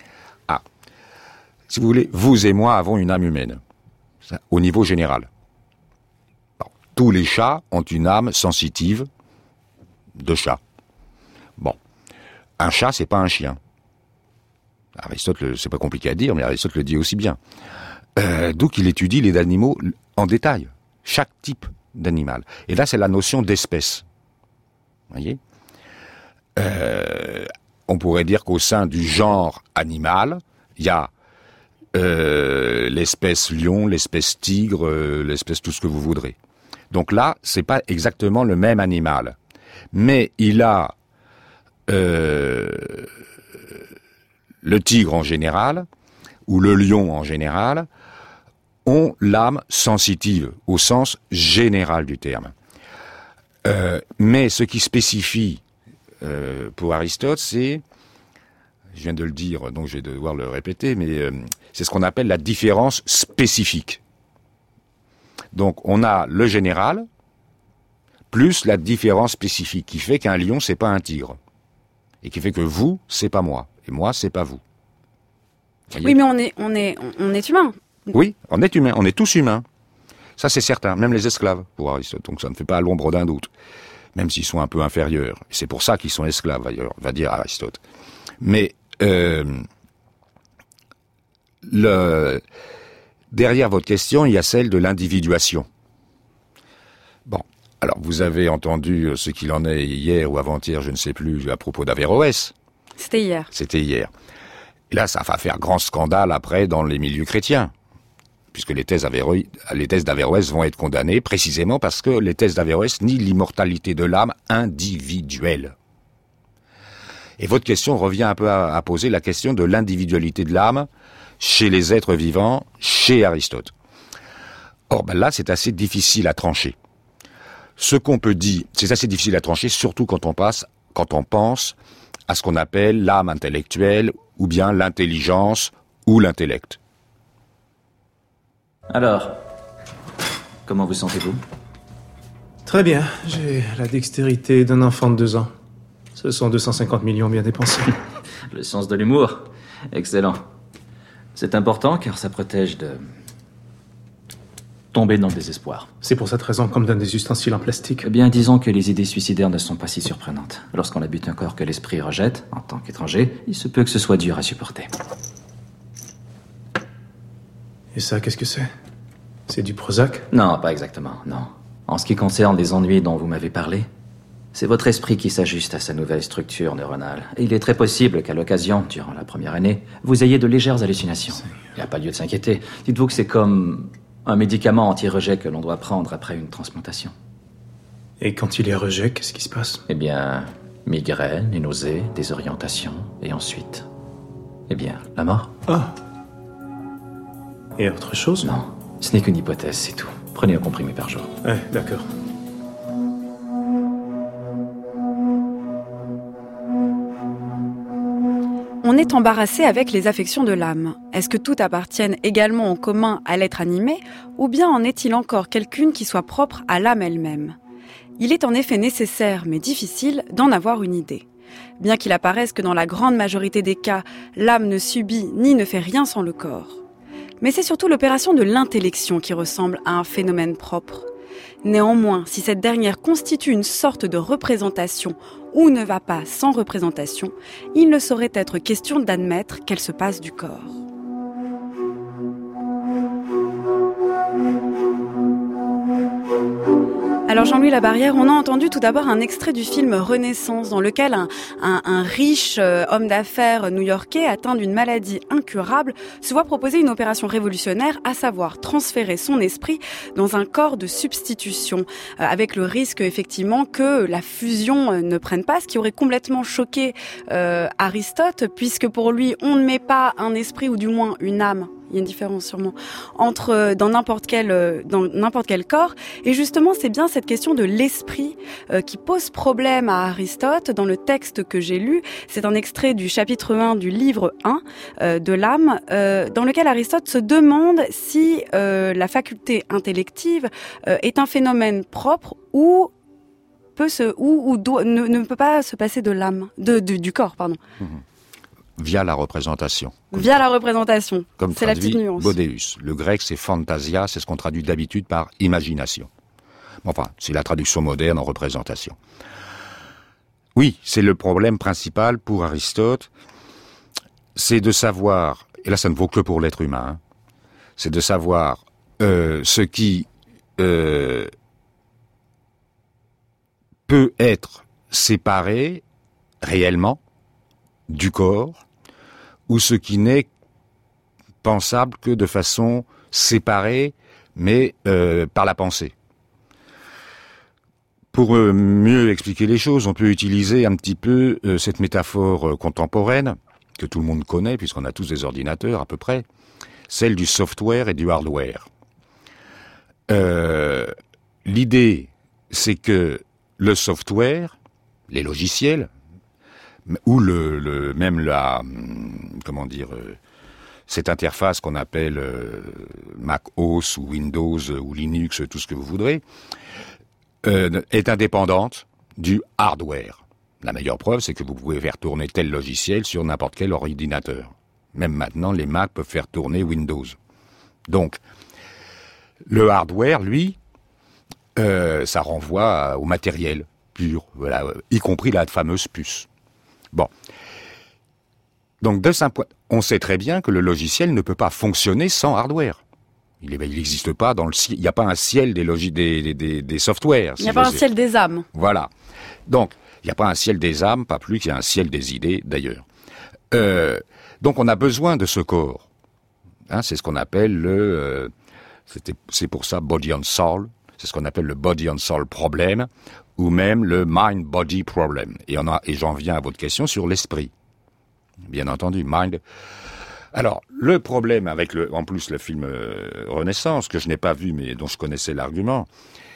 Si vous voulez, vous et moi avons une âme humaine, au niveau général. Bon, tous les chats ont une âme sensitive de chat. Bon, un chat, c'est pas un chien. Aristote, c'est pas compliqué à dire, mais Aristote le dit aussi bien. Donc il étudie les animaux en détail, chaque type d'animal. Et là, c'est la notion d'espèce. Vous voyez ? On pourrait dire qu'au sein du genre animal, il y a l'espèce lion, l'espèce tigre, l'espèce tout ce que vous voudrez. Donc là, c'est pas exactement le même animal, mais il a le tigre en général ou le lion en général ont l'âme sensitive au sens général du terme. Mais ce qui spécifie pour Aristote, c'est, je viens de le dire, donc je vais devoir le répéter, mais c'est ce qu'on appelle la différence spécifique. Donc on a le général plus la différence spécifique qui fait qu'un lion c'est pas un tigre et qui fait que vous c'est pas moi et moi c'est pas vous. Oui, mais on est humain. Oui, on est humain, on est tous humains. Ça, c'est certain, même les esclaves, pour Aristote. Donc ça ne fait pas l'ombre d'un doute, même s'ils sont un peu inférieurs. C'est pour ça qu'ils sont esclaves, d'ailleurs, va dire Aristote. Mais derrière votre question, il y a celle de l'individuation. Bon, alors vous avez entendu ce qu'il en est hier ou avant-hier, je ne sais plus, à propos d'Averroès. C'était hier. C'était hier. Et là, ça va faire grand scandale après dans les milieux chrétiens, puisque les thèses d'Averroès vont être condamnées, précisément parce que les thèses d'Averroès nient l'immortalité de l'âme individuelle. Et votre question revient un peu à poser la question de l'individualité de l'âme chez les êtres vivants, chez Aristote. Or, là, c'est assez difficile à trancher. Ce qu'on peut dire, c'est assez difficile à trancher, surtout quand on pense à ce qu'on appelle l'âme intellectuelle, ou bien l'intelligence, ou l'intellect. Alors, comment vous sentez-vous? Très bien, j'ai la dextérité d'un enfant de 2 ans. Ce sont 250 millions bien dépensés. Le sens de l'humour. Excellent. C'est important car ça protège de tomber dans le désespoir. C'est pour cette raison qu'on me donne des ustensiles en plastique. Eh bien, disons que les idées suicidaires ne sont pas si surprenantes. Lorsqu'on habite un corps que l'esprit rejette, en tant qu'étranger, il se peut que ce soit dur à supporter. Et ça, qu'est-ce que c'est? C'est du Prozac? Non, pas exactement, non. En ce qui concerne les ennuis dont vous m'avez parlé, c'est votre esprit qui s'ajuste à sa nouvelle structure neuronale. Et il est très possible qu'à l'occasion, durant la première année, vous ayez de légères hallucinations. Il n'y a pas lieu de s'inquiéter. Dites-vous que c'est comme un médicament anti-rejet que l'on doit prendre après une transplantation. Et quand il est rejet, qu'est-ce qui se passe? Eh bien, migraine, et nausées, désorientation, et ensuite... Eh bien, la mort? Ah. Et autre chose? Non, ce n'est qu'une hypothèse, c'est tout. Prenez un comprimé par jour. Ouais, d'accord. On est embarrassé avec les affections de l'âme. Est-ce que toutes appartiennent également en commun à l'être animé, ou bien en est-il encore quelqu'une qui soit propre à l'âme elle-même? Il est en effet nécessaire, mais difficile, d'en avoir une idée. Bien qu'il apparaisse que dans la grande majorité des cas, l'âme ne subit ni ne fait rien sans le corps. Mais c'est surtout l'opération de l'intellection qui ressemble à un phénomène propre. Néanmoins, si cette dernière constitue une sorte de représentation ou ne va pas sans représentation, il ne saurait être question d'admettre qu'elle se passe du corps. Alors Jean-Louis Labarrière, on a entendu tout d'abord un extrait du film Renaissance, dans lequel un riche homme d'affaires new-yorkais atteint d'une maladie incurable se voit proposer une opération révolutionnaire, à savoir transférer son esprit dans un corps de substitution, avec le risque effectivement que la fusion ne prenne pas, ce qui aurait complètement choqué Aristote, puisque pour lui on ne met pas un esprit ou du moins une âme. Il y a une différence sûrement dans n'importe quel corps. Et justement, c'est bien cette question de l'esprit qui pose problème à Aristote. Dans le texte que j'ai lu, c'est un extrait du chapitre 1 du livre 1 de l'âme, dans lequel Aristote se demande si la faculté intellective est un phénomène propre ou ne peut pas se passer de l'âme, du corps, pardon. Via la représentation. Via la représentation. Comme c'est la petite nuance. Bodéus. Le grec, c'est fantasia, c'est ce qu'on traduit d'habitude par imagination. Enfin, c'est la traduction moderne en représentation. Oui, c'est le problème principal pour Aristote, c'est de savoir, et là ça ne vaut que pour l'être humain, c'est de savoir ce qui peut être séparé réellement du corps, ou ce qui n'est pensable que de façon séparée, mais par la pensée. Pour mieux expliquer les choses, on peut utiliser un petit peu cette métaphore contemporaine, que tout le monde connaît, puisqu'on a tous des ordinateurs à peu près, celle du software et du hardware. L'idée, c'est que le software, les logiciels, ou cette interface qu'on appelle Mac OS ou Windows ou Linux, tout ce que vous voudrez, est indépendante du hardware. La meilleure preuve, c'est que vous pouvez faire tourner tel logiciel sur n'importe quel ordinateur. Même maintenant, les Mac peuvent faire tourner Windows. Donc, le hardware, lui, ça renvoie au matériel pur, voilà, y compris la fameuse puce. Bon. Donc, de ce point, on sait très bien que le logiciel ne peut pas fonctionner sans hardware. Il n'existe pas dans le ciel, il n'y a pas un ciel des softwares. Il n'y a pas un ciel des âmes. Voilà. Donc, il n'y a pas un ciel des âmes, pas plus qu'il y a un ciel des idées, d'ailleurs. Donc, on a besoin de ce corps. Hein, c'est ce qu'on appelle c'est pour ça body and soul. C'est ce qu'on appelle le body and soul problem, ou même le mind-body problem. Et j'en viens à votre question sur l'esprit. Bien entendu, mind. Alors, le problème avec en plus le film Renaissance, que je n'ai pas vu, mais dont je connaissais l'argument,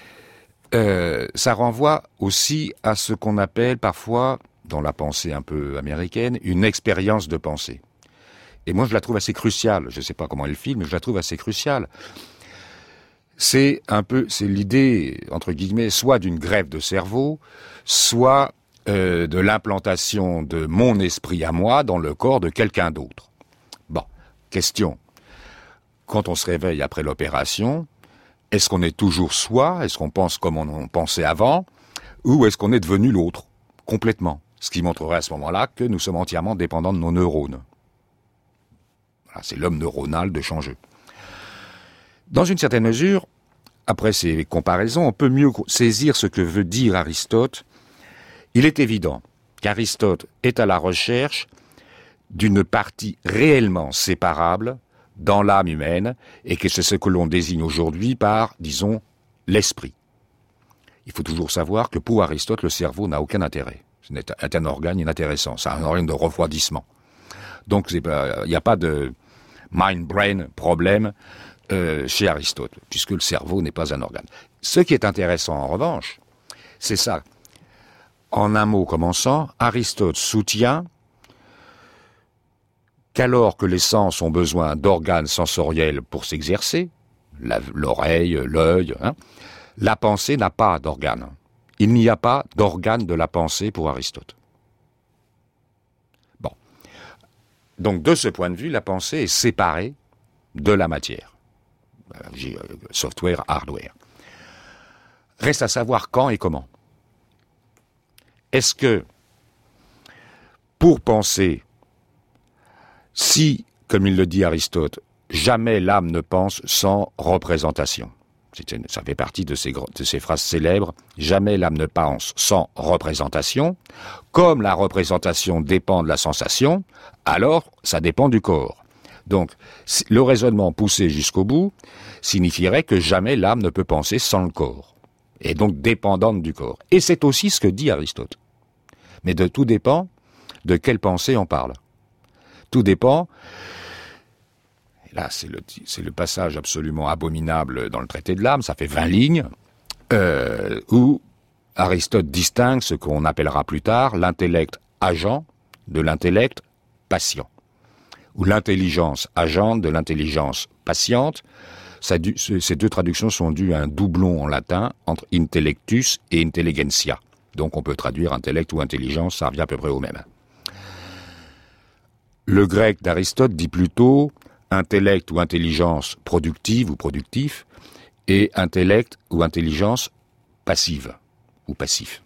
ça renvoie aussi à ce qu'on appelle parfois, dans la pensée un peu américaine, une expérience de pensée. Et moi, je la trouve assez cruciale. Je ne sais pas comment est le film, mais je la trouve assez cruciale. C'est l'idée, entre guillemets, soit d'une greffe de cerveau, soit de l'implantation de mon esprit à moi dans le corps de quelqu'un d'autre. Bon, question. Quand on se réveille après l'opération, est-ce qu'on est toujours soi? Est-ce qu'on pense comme on pensait avant? Ou est-ce qu'on est devenu l'autre? Complètement. Ce qui montrerait à ce moment-là que nous sommes entièrement dépendants de nos neurones. Voilà, c'est l'homme neuronal de Changeux. Dans une certaine mesure, après ces comparaisons, on peut mieux saisir ce que veut dire Aristote. Il est évident qu'Aristote est à la recherche d'une partie réellement séparable dans l'âme humaine, et que c'est ce que l'on désigne aujourd'hui par, disons, l'esprit. Il faut toujours savoir que pour Aristote, le cerveau n'a aucun intérêt. C'est un organe inintéressant, c'est un organe de refroidissement. Donc il n'y a pas de mind-brain problème chez Aristote, puisque le cerveau n'est pas un organe. Ce qui est intéressant en revanche, c'est ça. En un mot commençant, Aristote soutient qu'alors que les sens ont besoin d'organes sensoriels pour s'exercer, l'oreille, l'œil, la pensée n'a pas d'organes. Il n'y a pas d'organe de la pensée pour Aristote. Bon. Donc de ce point de vue, la pensée est séparée de la matière. Software, hardware. Reste à savoir quand et comment. Est-ce que, pour penser, si, comme il le dit Aristote, jamais l'âme ne pense sans représentation, ça fait partie de ces phrases célèbres, jamais l'âme ne pense sans représentation, comme la représentation dépend de la sensation, alors ça dépend du corps. Donc, le raisonnement poussé jusqu'au bout signifierait que jamais l'âme ne peut penser sans le corps, et donc dépendante du corps. Et c'est aussi ce que dit Aristote. Mais tout dépend de quelle pensée on parle. Tout dépend, et là c'est le passage absolument abominable dans le traité de l'âme, ça fait 20 lignes, où Aristote distingue ce qu'on appellera plus tard l'intellect agent de l'intellect patient, ou l'intelligence agente de l'intelligence patiente. Ces deux traductions sont dues à un doublon en latin entre intellectus et intelligentsia. Donc on peut traduire intellect ou intelligence, ça revient à peu près au même. Le grec d'Aristote dit plutôt intellect ou intelligence productive ou productif, et intellect ou intelligence passive ou passif.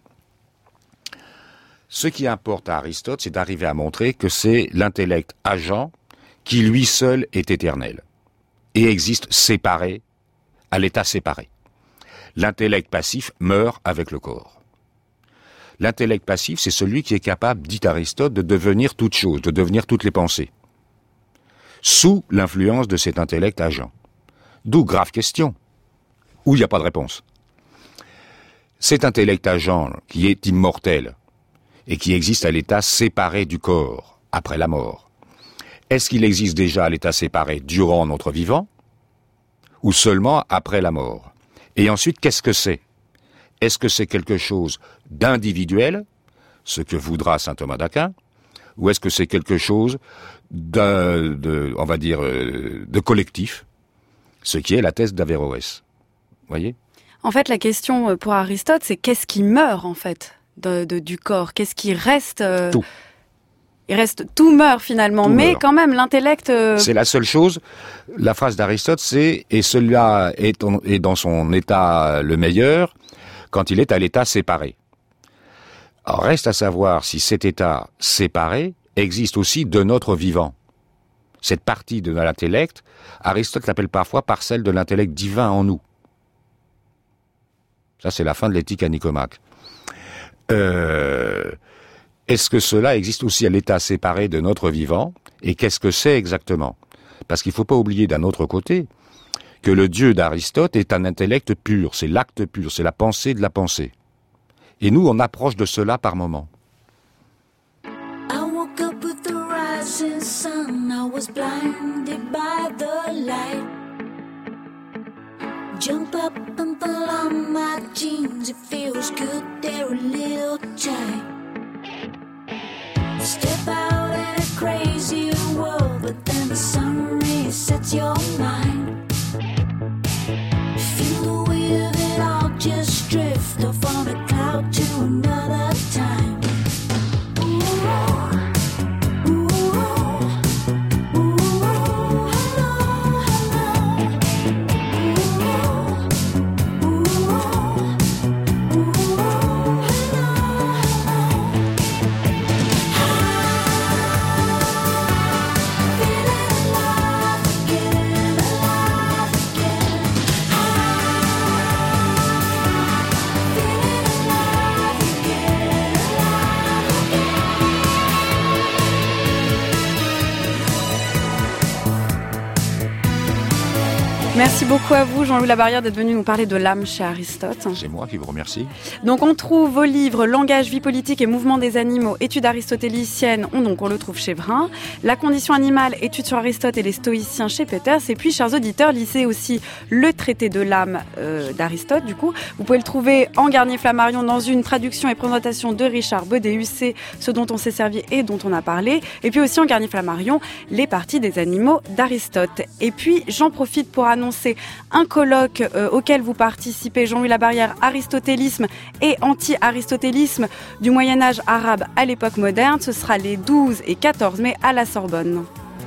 Ce qui importe à Aristote, c'est d'arriver à montrer que c'est l'intellect agent qui lui seul est éternel et existe séparé, à l'état séparé. L'intellect passif meurt avec le corps. L'intellect passif, c'est celui qui est capable, dit Aristote, de devenir toute chose, de devenir toutes les pensées, sous l'influence de cet intellect agent. D'où grave question, où il n'y a pas de réponse. Cet intellect agent qui est immortel et qui existe à l'état séparé du corps, après la mort, est-ce qu'il existe déjà à l'état séparé durant notre vivant ou seulement après la mort? Et ensuite, qu'est-ce que c'est? Est-ce que c'est quelque chose d'individuel, ce que voudra saint Thomas d'Aquin, ou est-ce que c'est quelque chose de collectif, ce qui est la thèse d'Averroès? Voyez? En fait, la question pour Aristote, c'est qu'est-ce qui meurt, en fait, du corps? Qu'est-ce qui reste? Tout. Il reste tout meurt finalement, Tout mais meurt. quand même l'intellect... C'est la seule chose. La phrase d'Aristote, c'est « Et celui-là est dans son état le meilleur quand il est à l'état séparé ». Alors reste à savoir si cet état séparé existe aussi de notre vivant. Cette partie de l'intellect, Aristote l'appelle parfois parcelle de l'intellect divin en nous. Ça, c'est la fin de l'éthique à Nicomaque. Est-ce que cela existe aussi à l'état séparé de notre vivant? Et qu'est-ce que c'est exactement? Parce qu'il ne faut pas oublier d'un autre côté que le Dieu d'Aristote est un intellect pur, c'est l'acte pur, c'est la pensée de la pensée. Et nous, on approche de cela par moments. I woke up with the rising sun. I was blinded by the light. Jump up and pull on my jeans. It feels good, they're a little tight. Step out in a crazy world, but then the sun resets your mind. Feel the weight of it all, just drift off on a cloud to another time. Merci beaucoup à vous, Jean-Louis Labarrière, d'être venu nous parler de l'âme chez Aristote. C'est moi qui vous remercie. Donc on trouve vos livres Langage, vie politique et mouvement des animaux, études aristotéliciennes, on le trouve chez Vrin. La condition animale, études sur Aristote et les stoïciens chez Peters. Et puis, chers auditeurs, lisez aussi le traité de l'âme d'Aristote. Du coup, vous pouvez le trouver en Garnier-Flammarion dans une traduction et présentation de Richard Baudet, c'est ce dont on s'est servi et dont on a parlé. Et puis aussi en Garnier-Flammarion, les parties des animaux d'Aristote. Et puis, j'en profite pour annoncer un colloque auquel vous participez, Jean-Louis Labarrière, aristotélisme et anti-aristotélisme du Moyen-Âge arabe à l'époque moderne. Ce sera les 12 et 14 mai à la Sorbonne.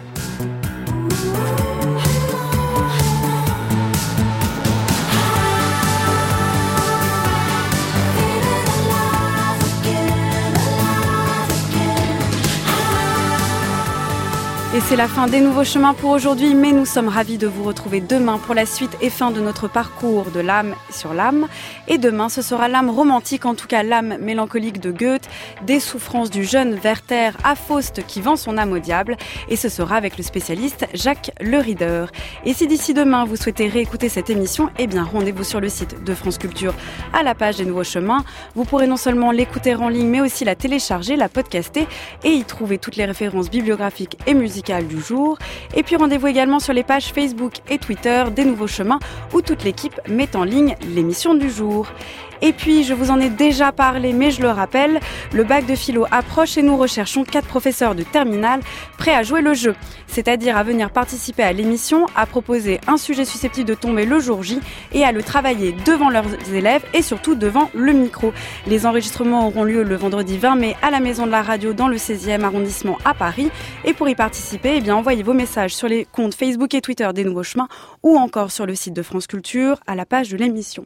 Et c'est la fin des Nouveaux Chemins pour aujourd'hui, mais nous sommes ravis de vous retrouver demain pour la suite et fin de notre parcours de l'âme sur l'âme. Et demain, ce sera l'âme romantique, en tout cas l'âme mélancolique de Goethe, des souffrances du jeune Werther à Faust qui vend son âme au diable. Et ce sera avec le spécialiste Jacques Le Rieder. Et si d'ici demain, vous souhaitez réécouter cette émission, eh bien rendez-vous sur le site de France Culture à la page des Nouveaux Chemins. Vous pourrez non seulement l'écouter en ligne, mais aussi la télécharger, la podcaster et y trouver toutes les références bibliographiques et musicales du jour. Et puis rendez-vous également sur les pages Facebook et Twitter des Nouveaux Chemins où toute l'équipe met en ligne l'émission du jour. Et puis, je vous en ai déjà parlé, mais je le rappelle, le bac de philo approche et nous recherchons 4 professeurs de terminale prêts à jouer le jeu. C'est-à-dire à venir participer à l'émission, à proposer un sujet susceptible de tomber le jour J et à le travailler devant leurs élèves et surtout devant le micro. Les enregistrements auront lieu le vendredi 20 mai à la Maison de la Radio dans le 16e arrondissement à Paris. Et pour y participer, eh bien, envoyez vos messages sur les comptes Facebook et Twitter des Nouveaux Chemins ou encore sur le site de France Culture à la page de l'émission.